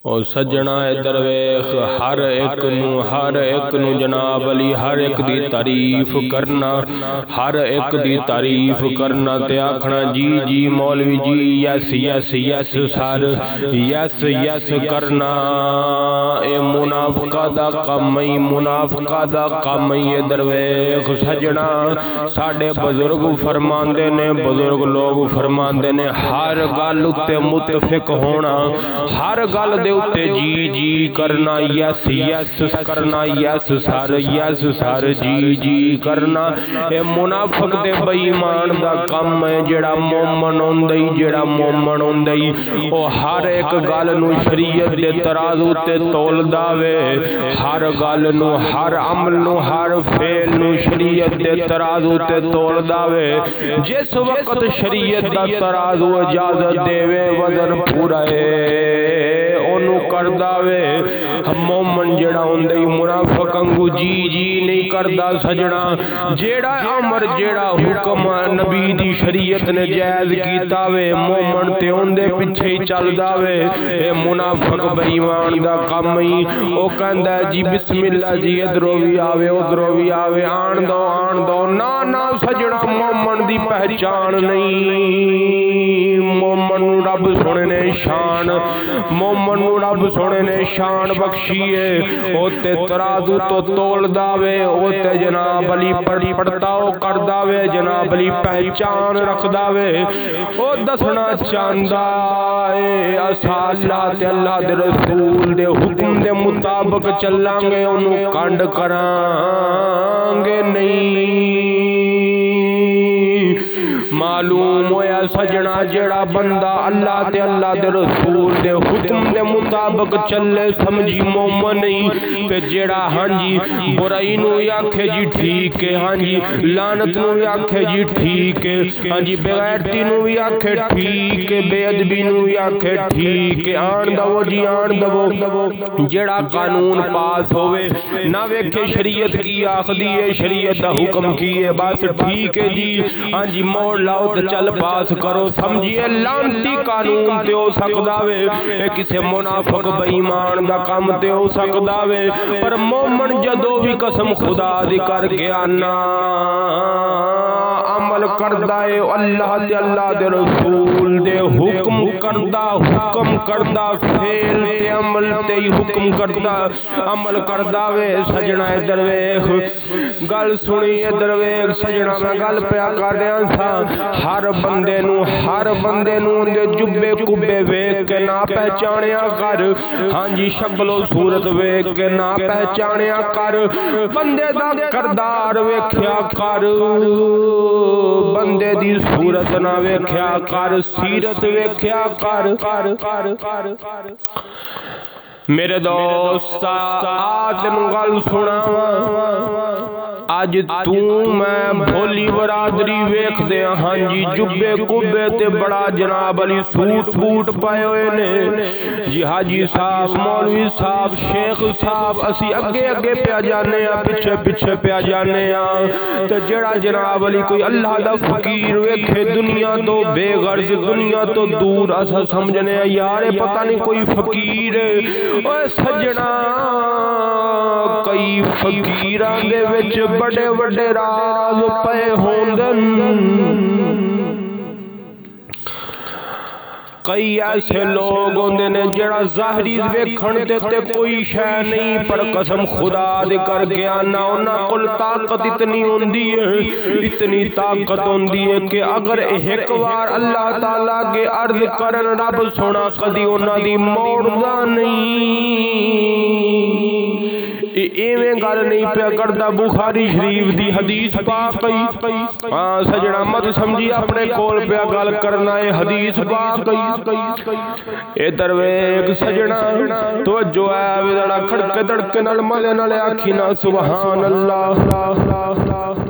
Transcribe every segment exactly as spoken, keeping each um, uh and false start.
اور سجنا درویش ہر ایک نو ہر ایک نو جناب علی ہر ایک دی تعریف کرنا ہر ایک دی تعریف کرنا تے آکھنا جی جی مولوی جی یس یس یس سر یس یس کرنا اے منافقہ دا کم ہی منافقہ دا کم ہی درویش سجنا ساڈے بزرگ فرماندے نے بزرگ لوگ فرماندے نے ہر گل تے متفق ہونا ہر گل دے تے جی جی کرنا یس یس کرنا یس سر یس سر جی جی کرنا اے منافق دے بے ایمان دا کم ہے جڑا مومن ہوندی جڑا مومن ہوندی او ہر ایک گل نو شریعت دے ترازو تے تولدا وے ہر گل نو ہر عمل نو ہر فعل نو شریعت دے ترازو تے تولدا وے جس وقت شریعت دا ترازو اجازت دے وے وزن پورا ہے اونوں کردا وے مومن جڑا ہوندی منافق انگو جی جی نہیں کردا سجنا جیڑا امر جیڑا حکم نبی دی شریعت نے جائز کیتا وے مومن تے اوندے پیچھے ہی چلدا وے اے منافق بے ایمان دا کم ہی او کہندا جی بسم اللہ جی ادھروں وی آوے ادھروں وی آوے آن دو آن دو نا نا سجنا مومن دی پہچان نہیں مومن رب سونے نے شان مومن رب سونے نے شان بخشی ہے او تے ترازو تو تول داوے او تے جناب علی پڑی پڑتاؤ کر داوے جناب علی پہچان رکھ داوے او دسنا چاندہ اے اسا اللہ تے اللہ دے رسول دے حکم دے مطابق چلانگے انہوں کانڈ کرانگے نہیں معلوم ہویا سجنا جڑا بندہ اللہ تے اللہ دے رسول دے حکم دے مطابق چلے سمجھی مومن نہیں تے جڑا ہاں جی برائی نو آکھے جی ٹھیک ہے ہاں جی لعنت نو آکھے جی ٹھیک ہے ہاں جی بے غیرتی نو آکھے ٹھیک ہے بے ادبی نو آکھے ٹھیک ہے آن دو جی آن دو جڑا قانون پاس ہوئے نہ ویکھے شریعت کی آخدی ہے شریعت دا حکم کی ہے بس ٹھیک ہے جی ہاں جی موڑ لاؤ تے چل پاس کرو سمجھیے لانتی قانون تے ہو سکدا وے اے کسے منافق بے ایمان دا کم تے ہو سکدا وے پر مومن جدو بھی قسم خدا دی کر کے آنا عمل کردا اے اللہ تے اللہ دے رسول دے حکم کردا حکم کردا فعل تے عمل تے حکم کردا عمل کردا وے سجنا ادھر ویکھ گل سنی ادھر ویکھ سجنا میں گل پیا کر دیاں سا ہر بندے نو ہر بندے نو دے جبے کبے ویکھ کے نہ پہچانیا کر ہاں جی شکل و صورت ویکھ کے نہ پہچانیا کر بندے دا کردار ویکھیا کر بندے دی صورت نہ ویکھیا کر سیرت ویکھیا کر کر کر کر میرے دوست آج تینوں گل سناواں اج تو میں بھولی برادری ویکھ دے ہاں جی جبے کبے تے بڑا جناب علی سوٹ بوٹ پائے ہوئے نے جی حاجی صاحب مولوی صاحب شیخ صاحب اسی اگے اگے پیا جانے ہاں پیچھے پیچھے پیا جانے ہاں تے جڑا جناب علی کوئی اللہ دا فقیر ویکھے دنیا تو بے غرض دنیا تو دور اسا سمجھنے یار پتہ نہیں کوئی فقیر اوے سجنا کئی فقیراں دے وچ بڑے بڑے راز پے ہوندن کئی ایسے لوگ ہوندے نے جڑا ظاہری ویکھن تے تے کوئی شے نہیں پر قسم خدا دے کر کے آنا انہاں کول طاقت اتنی ہوندی ہے اتنی طاقت ہوندی ہے کہ اگر ایک بار اللہ تعالیٰ کے عرض کرن رب سونا کدی انہاں دی موڑدا نہیں ایویں گل نہیں پیا کردا بخاری شریف دی حدیث پاک کئی ہاں سجنا مت سمجھی اپنے کول پیا گل کرنا ہے حدیث پاک کئی اے درویش سجنا توجہ ہے ذرا کھڑکے دڑکے نال مزے نال آکھی نا سبحان اللہ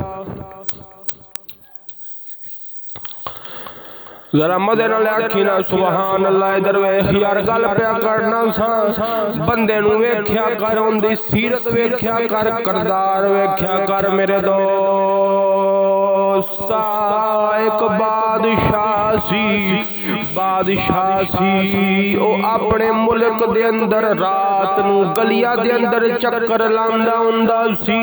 ذرا مدے نہ آکھی نا سبحان اللہ ادھر ویکھ یار گل پیا کرنا سا بندے نو ویکھیا کر اون دی سیرت ویکھیا کر کردار ویکھیا کر میرے دوست ایک بادشاہ سی بادشاہ سی او اپنے ملک دے اندر رات نو گلیاں دے اندر چکر لاندا ہوندا سی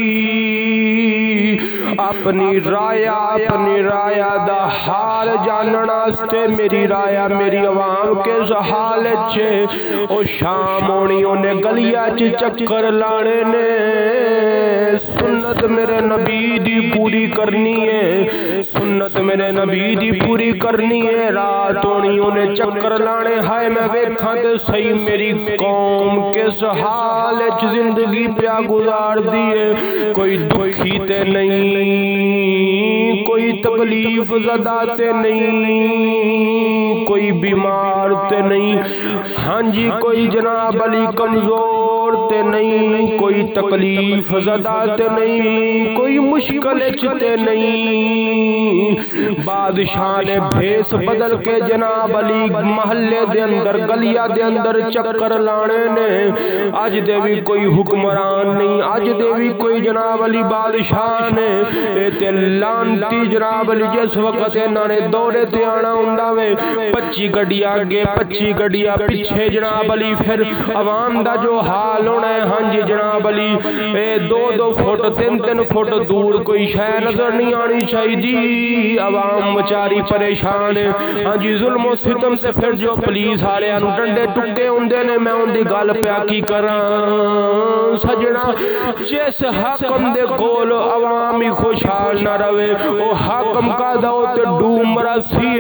اپنی رایا اپنی رایا دا حال جاننا واسطے میری رایا میری عوام کے حال چھے او شام ہونی انہیں گلیاں چ چکر لانے نے سنت میرے نبی دی پوری کرنی ہے سنت میرے نبی دی پوری کرنی ہے رات ہونی انہیں چکر لانے ہائے میں ویکھاں تے صحیح میری قوم کس حال چ زندگی پیا گزار دیے کوئی دکھی تے نہیں کوئی تکلیف زدہ تے نہیں کوئی بیمار تے نہیں ہاں جی کوئی جناب علی کمزور تے نہیں کوئی تکلیف زدہ تے نہیں کوئی مشکل تے نہیں بادشاہ نے بھیس بدل کے جناب علی محلے دے اندر گلیاں دے اندر چکر لانے نے اج دے بھی کوئی حکمران نہیں اج دے بھی کوئی جناب علی بادشاہ نے اے تے لانتی جناب علی جس وقت انہاں نے دورے تے آنا ہوندا وے پچی گڈیاں آگے پچی گڈیاں پیچھے جناب علی پھر عوام دا جو حال ہونا ہے ہاں جی جناب علی اے دو دو فٹ تین تین فٹ دور کوئی شے نظر نہیں آنی چاہیے عوام بچاری پریشان ہے ہاں جی ظلم و ستم سے پھر جو پولیس والے نوں ڈنڈے ٹکے ہوندے نے میں ان دی گل پیا کی کراں سجنا جس حاکم دے کول عوام ہی خوشحال نہ رہے او حاکم کا دا تے ڈوم راسی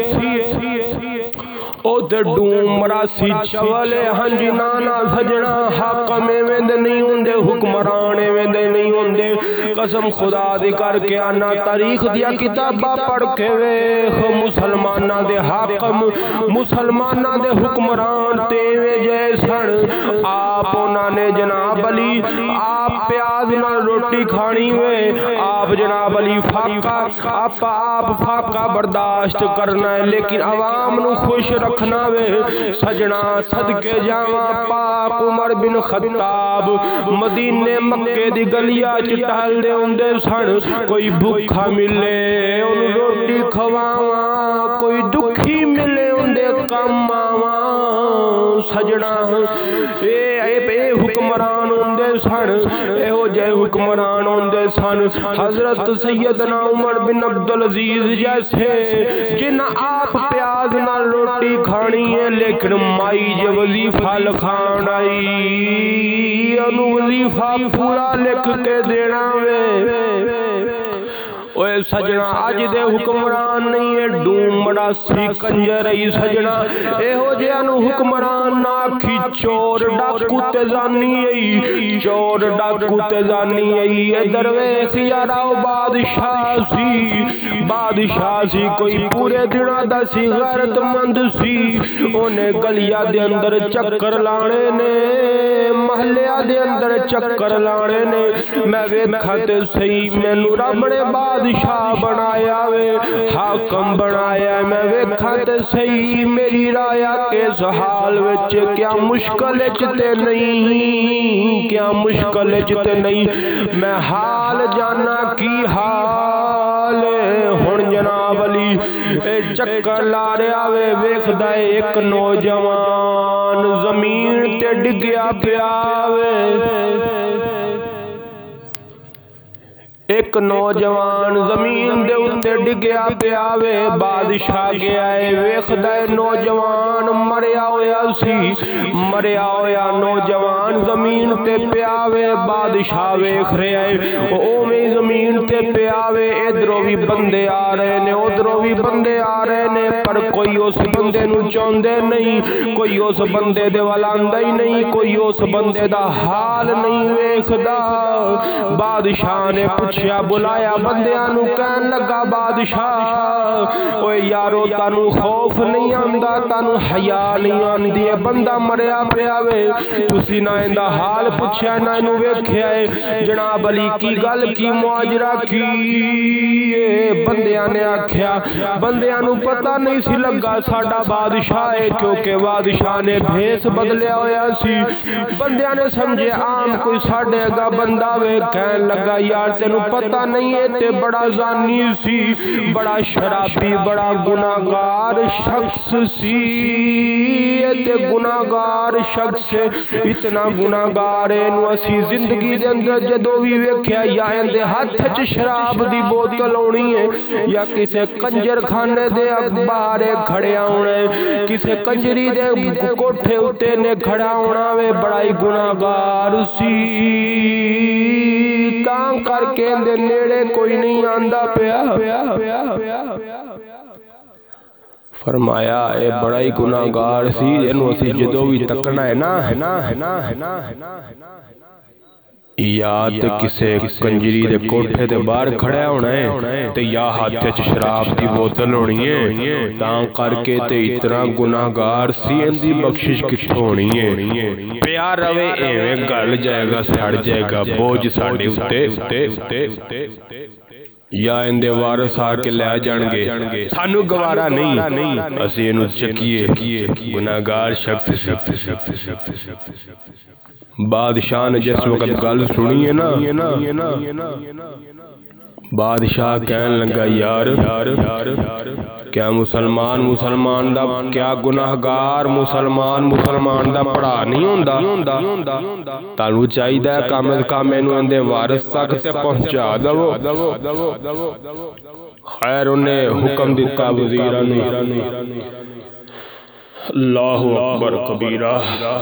او تے ڈوم راسی چولے ہاں جی نانا سجنا حاکم ایویں دے نہیں ہوندے حکمران ایویں دے نہیں ہوندے قسم خدا دی کر کے آنا تاریخ دیا کتاباں پڑھ کے ویکھ مسلماناں دے حاکم مسلماناں دے حکمران تے ایویں جیسن آپ انہاں نے جناب علی آپ پیاز نال روٹی کھانی وے آپ جناب علی فاقہ آپ آپ فاقہ برداشت کرنا ہے لیکن عوام نو خوش رکھنا وے سجنا صدقے جاواں پاک عمر بن خطاب مدینے مکے دی گلیاں چ ٹہل دے ہوندے سن کوئی بھوکا ملے اون روٹی کھواواں کوئی دکھی ملے ہوندے کم آواں سجنا اے اے حکمران ہوندے سن اے ہو جے حکمران ہوندے سن حضرت سیدنا عمر بن عبدالعزیز جیسے جن آپ پیاز نال روٹی کھانی ہے لیکن مائی جے وظیفہ لکھان آئی انو وظیفہ پورا لکھ کے دینا وے اوے سجنا اج دے حکمران نہیں ہے ڈوم راسی کنجر ای سجنا اے ہو جے انو حکمران نہ آکھی چور ڈاکو تے زانی ای چور ڈاکو تے زانی ای ادھر ویکھ یاراو بادشاہ سی بادشاہ سی کوئی پورے دنوں دا سی غیرت مند سی اونے گلیاں دے اندر چکر لانے نے محلے دے اندر چکر لانے نے میں ویکھاں تے صحیح مینوں رب نے بادشاہ بنایا وے حاکم بنایا میں ویکھاں تے صحیح میری رایا کس حال وچ کیا مشکل وچ تے نہیں کیا مشکل وچ تے نہیں میں حال جانا کی حال ہن جناب علی اے چکر لا رہا وے ویکھدا اے ایک نوجوان زمین تے ڈگیا پیا وے ایک نوجوان زمین دے اتے ڈگیا پیا وے بادشاہ گیا ہے ویکھدا ہے نوجوان مریا ہویا سی مریا ہویا نوجوان زمین تے پیا وے بادشاہ ویکھ رہا ہے اوویں زمین تے پیا وے ادھروں بھی بندے آ رہے نے ادھروں بھی بندے آ رہے نے پر کوئی اس بندے نو چاہندے نہیں کوئی اس بندے دے ول آندا ہی نہیں کوئی اس بندے دا حال نہیں ویکھدا بادشاہ نے پوچھا بلایا بندیاں نو کہن لگا بادشاہ اوے یارو تانو خوف نہیں آندا تانو حیا نہیں آندی ہے بندہ مریا پیا وے تسی نہ ایندا حال پوچھیا نہ اینو ویکھیا ہے جناب علی کی گل کی ماجرا کی بندیاں نے آکھیا بندیاں نو پتہ نہیں سی لگا ساڈا بادشاہ ہے کیونکہ بادشاہ نے بھیس بدلیا ہویا سی بندیاں نے سمجھے عام کوئی ساڈے گا بندہ وے کہن لگا یار تینو پتہ نہیں ہے تے بڑا زانی سی، بڑا شرابی، بڑا گناہگار شخص سی تے گناہگار شخص اتنا گناہگار ہے نو اسی زندگی دے اندر جدوں وی ویکھیا یا اندے ہاتھ وچ شراب دی بوتل ہونی ہے یا کسے کنجر خانے دے اخبار کھڑیا ہونا ہے، کسے کنجری دے کوٹھے اتے نے کھڑا ہونا وے، بڑا ہی گناہگار سی تاں کر کے اندے نیڑے کوئی نہیں آندا پیا۔ فرمایا اے بڑا ہی گناہگار سی، اینو اسی جدوں وی تکنا ہے نا ہے نا ہے نا ہے نا ہے نا یا تے کسے کنجری دے کوٹھے دے باہر کھڑیا ہونا ہے تے یا ہاتھ وچ شراب دی بوتل ہونی ہے، تاں کر کے تے اتنا گناہگار سی اندی بخشش کتھوں ہونی ہے؟ پیار روے ایویں گل جائے گا، سڑ جائے گا بوجھ ساڈے اُتے، یا اندے وارث آ کے لے جان گے، سانو گوارا نہیں، اسی اینو چکیے گناہگار شخص۔ بادشاہ نے جس وقت گل سنی ہے نا، بادشاہ کہن لگا یار کیا مسلمان مسلمان دا کیا گناہگار مسلمان مسلمان دا پڑا نہیں ہوندا؟ تانوں چاہیدا ہے کم از کم اینو اندے وارث تک تے پہنچا دو۔ خیر انہیں حکم دیتا وزیراں نے، اللہ اکبر کبیرہ،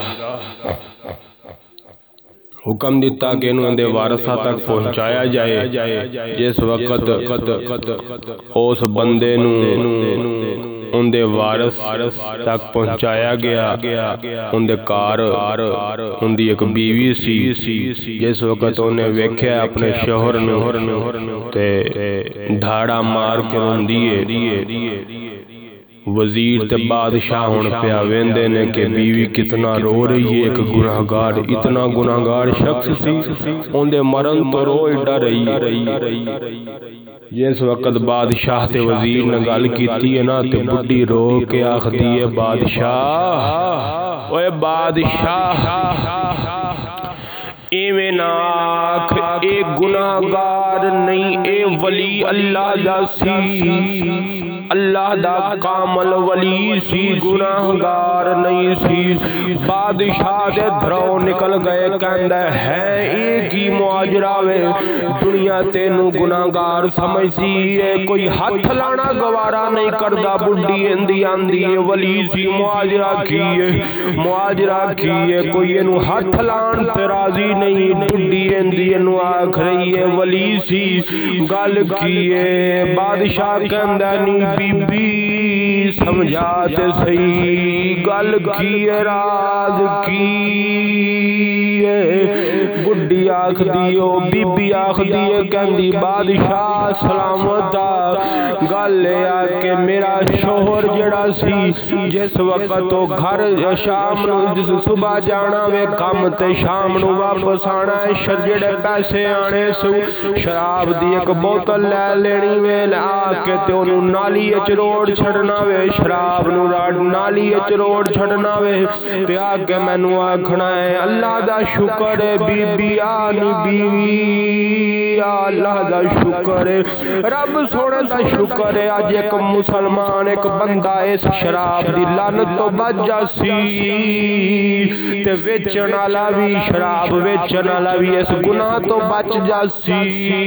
حکم دیتا کہ انہوں نے وارثہ تک پہنچایا جائے۔ جس وقت اس بندے نو ان دے وارث تک پہنچایا گیا، ان دے کار ان دی ایک بیوی سی، جس وقت انہیں ویکھیا اپنے شوہر نو تے دھاڑا مار کے روندی ہے۔ وزیر تے بادشاہ ہون پیا ویندے نے کہ بیوی کتنا رو رہی ہے، ایک گناہگار اتنا گناہگار شخص سی ان دے مرن تو رو اڈا رہی۔ جس وقت بادشاہ تے وزیر نے گل کیتی ہے نا تے بڈھی رو کے آخدی ہے بادشاہ، اوے بادشاہ ایویں نہ آکھ، اے گناہگار نہیں، اے ولی اللہ دا سی، اللہ دا کامل ولی سی، گناہگار نہیں سی۔ بادشاہ دے دھرو نکل گئے، کہندا ہے ایک ہی معاجرہ وے، دنیا تینو گناہگار سمجھتی ہے، کوئی ہاتھ لانا گوارا نہیں کردا، بڈھی اندی آندی ہے ولی سی، معاجرہ کیے معاجرہ کیے کوئی اینو ہاتھ لان تے راضی نہیں، بڈھی اندی اینو آکھ رہی ہے ولی سی، گل کیے بادشاہ کہندا نہیں بی بی سمجھاتے صحیح، گل کی راز کی بڈھی آکھ دیو، بی بی آکھ دیے کہندی بادشاہ سلامت گل آ کہ میرا شوہر جڑا سی جس وقت وہ گھر شام نو صبح جانا وے کم تے شام نو واپس آنا ہے، جڑے پیسے آنے سو شراب دی ایک بوتل لے لینی وے، آ کے تے انہوں نالی اچ روڑ چھڑنا وے، شراب نو نالی اچ روڑ چھڑنا وے، تے آ کے مینوں آکھنا ہے اللہ دا شکر ہے بی بی آنی بیوی، اللہ دا شکر ہے رب سونے دا شکر ہے اج ایک مسلمان ایک بندہ اس شراب دی لعنت تو بچ جاسی، تے ویچن والا بھی شراب ویچن والا بھی اس گناہ تو بچ جاسی۔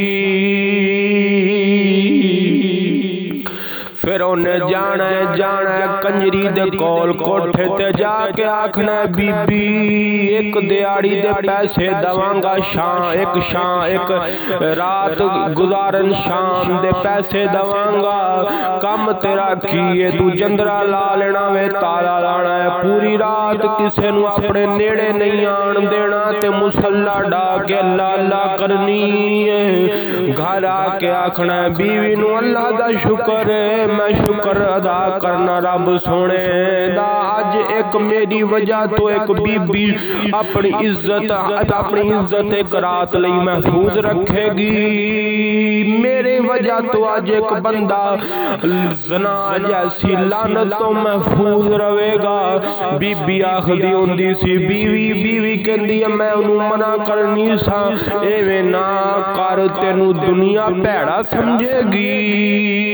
پھر انہیں جانا ہے جانا ہے کنجری دے کول کوٹھے تے جا کے آکھنا ہے بی بی ایک دیاڑی دے پیسے دوانگا شام ایک شام ایک رات گزارن شام دے پیسے دوانگا، کم تیرا کیے تو جندرا لا لینا وے تالا لانا ہے، پوری رات کسے نو اپنے نیڑے نہیں آن دینا تے مسلح ڈا کے اللہ اللہ کرنی ہے، گھر آ کے آکھنا ہے بیوی نو اللہ دا شکر ہے میں شکر ادا کرنا رب سونے دا اج ایک میری وجہ تو ایک بی بی اپنی عزت اپنی عزت ایک رات لئی محفوظ رکھے گی، میرے وجہ تو اج ایک بندہ زنا جیسی لعنت تو محفوظ رہے گا۔ بی بی آخدی ہوندی سی بیوی بیوی کہندی ہے میں انہوں منع کرنی سا ایویں نہ کر تینوں دنیا بھیڑا سمجھے گی،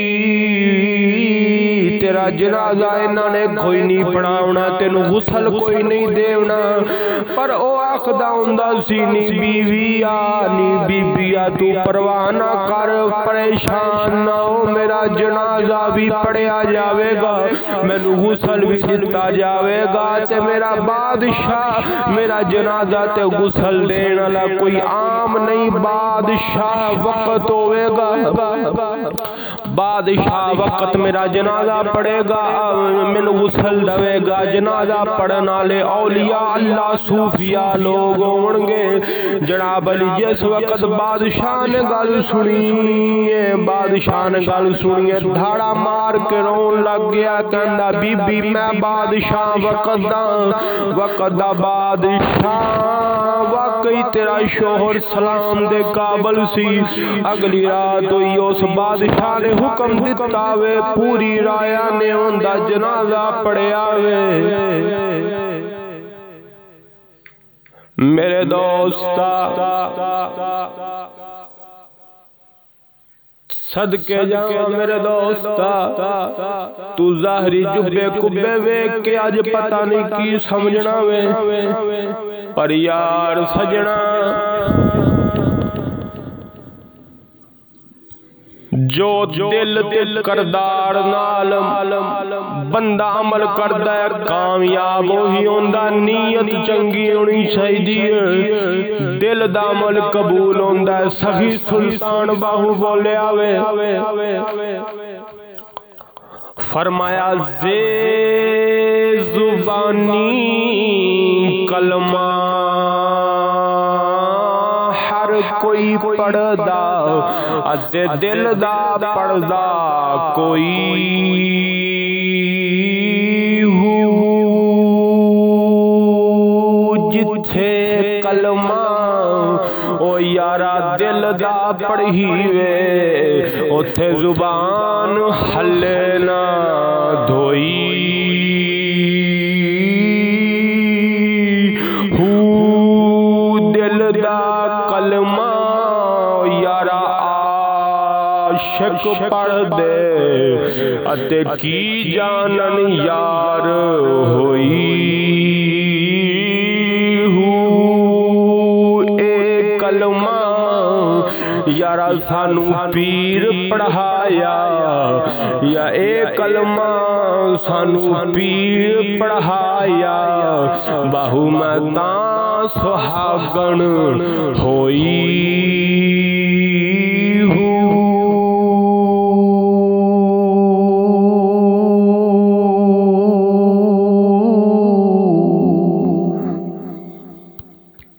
تیرا جنازہ انہوں نے کوئی نہیں پڑھاونا، تینوں غسل کوئی نہیں دیونا۔ پر او آخدا ہوندا سی نی بیوی آ نی بی بی آ تو پرواہ نہ کر، پریشان نہ ہو، میرا جنازہ بھی پڑھیا جاوے گا، مینوں غسل بھی دتا جاوے گا، تے میرا بادشاہ میرا جنازہ تے غسل دین والا کوئی عام نہیں، بادشاہ وقت ہوئے گا، بادشاہ وقت میرا جنازہ پڑے گا، مینوں غسل دوے گا، جنازہ پڑھن والے اولیاء اللہ صوفیاء لوگ ہون گے۔ جناب علی جس وقت بادشاہ نے گل سنی ہے، بادشاہ نے گل سنی ہے دھاڑا مار کے رون لگ گیا، کہندا بی بی میں بادشاہ وقت دا وقت دا بادشاہ، واقعی تیرا شوہر سلام دے قابل سی۔ اگلی رات ہوئی اس بادشاہ نے حکم دیتا وے پوری رایا نے اوندا جنازہ پڑھیا وے۔ میرے دوستا صدقے جاواں میرے دوستا تو ظاہری جبے کبے ویکھ کے اج پتہ نہیں کی سمجھنا وے، پر یار سجنا جو دل دل کردار نال بندہ عمل کردا ہے کامیاب وہی ہوندا، نیت چنگی ہونی چاہیے، دل دا عمل قبول ہوندا ہے۔ سخی سلطان باہو بولیا وے فرمایا زے زبانی کلمہ کوئی پڑھدا اتے دل دا پڑھدا کوئی ہو، جتھے کلمہ او یارا دل دا پڑھی وے اوتھے زبان ہلے نہ دھوئی، عاشق پڑھ دے اتے کی جانن یار ہوئی ہو، اے کلمہ یارا سانو پیر پڑھایا، یا اے کلمہ سانو پیر پڑھایا، باہو میں تاں سہاگن ہوئی۔